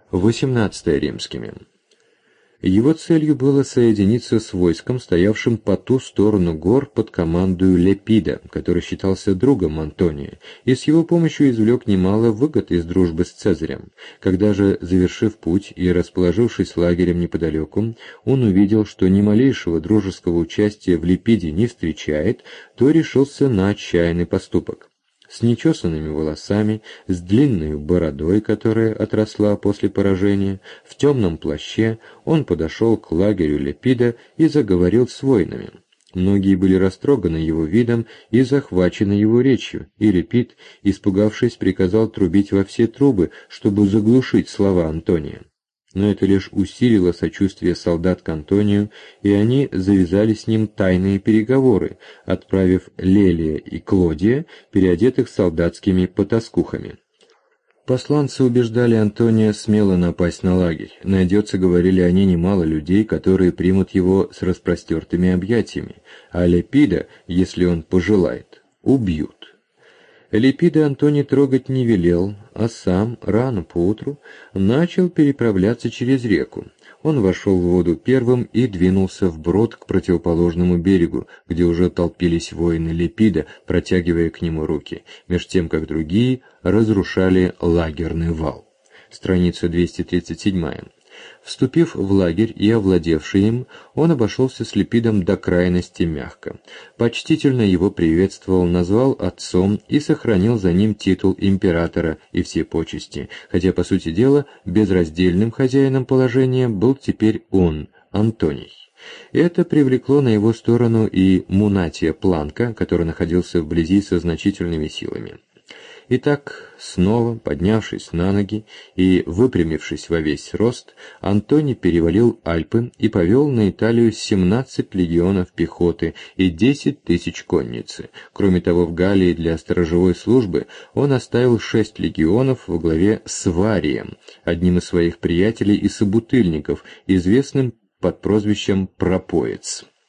XVIII римскими. Его целью было соединиться с войском, стоявшим по ту сторону гор под командою Лепида, который считался другом Антония, и с его помощью извлек немало выгод из дружбы с Цезарем. Когда же, завершив путь и расположившись лагерем неподалеку, он увидел, что ни малейшего дружеского участия в Лепиде не встречает, то решился на отчаянный поступок. С нечесанными волосами, с длинной бородой, которая отросла после поражения, в темном плаще, он подошел к лагерю Лепида и заговорил с воинами. Многие были растроганы его видом и захвачены его речью, и Лепид, испугавшись, приказал трубить во все трубы, чтобы заглушить слова Антония. Но это лишь усилило сочувствие солдат к Антонию, и они завязали с ним тайные переговоры, отправив Лелия и Клодия, переодетых солдатскими потаскухами. Посланцы убеждали Антония смело напасть на лагерь. Найдется, говорили они, немало людей, которые примут его с распростертыми объятиями, а Лепида, если он пожелает, убьют. Лепида Антоний трогать не велел, а сам рано поутру начал переправляться через реку. Он вошел в воду первым и двинулся вброд к противоположному берегу, где уже толпились воины Лепида, протягивая к нему руки, меж тем как другие разрушали лагерный вал. Страница 237. Вступив в лагерь и овладевший им, он обошелся с Лепидом до крайности мягко. Почтительно его приветствовал, назвал отцом и сохранил за ним титул императора и все почести, хотя, по сути дела, безраздельным хозяином положения был теперь он, Антоний. Это привлекло на его сторону и Мунатия Планка, который находился вблизи со значительными силами. Итак, снова поднявшись на ноги и выпрямившись во весь рост, Антоний перевалил Альпы и повел на Италию 17 легионов пехоты и 10 тысяч конницы. Кроме того, в Галлии для сторожевой службы он оставил 6 легионов во главе с Варием, одним из своих приятелей и собутыльников, известным под прозвищем Пропоец.